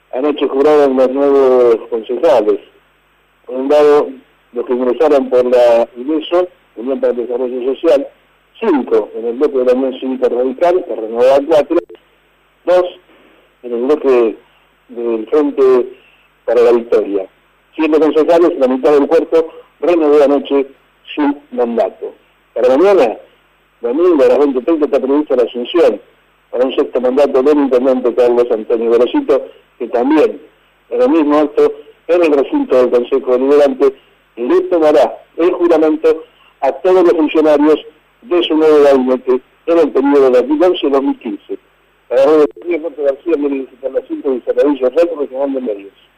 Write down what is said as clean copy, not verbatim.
Anoche juraron los nuevos concejales. Por un lado, los que ingresaron por la IDESO, Unión para el Desarrollo Social, 5 en el bloque de la Unión Cívica Radical, que renovaba 4, 2 en el bloque del Frente para la Victoria. 7 concejales, la mitad del cuerpo, renovó anoche su mandato. Para mañana, domingo a las 20:30, está prevista la asunción para un sexto mandato del intendente Carlos Antonio Gorosito, que también, en el mismo acto, en el recinto del Consejo Deliberante, le tomará el juramento a todos los funcionarios de su nuevo gabinete en el periodo de 2011-2015. Para Radio García, Mérida, Internacional de Cerradillo, Red Regional de Medios.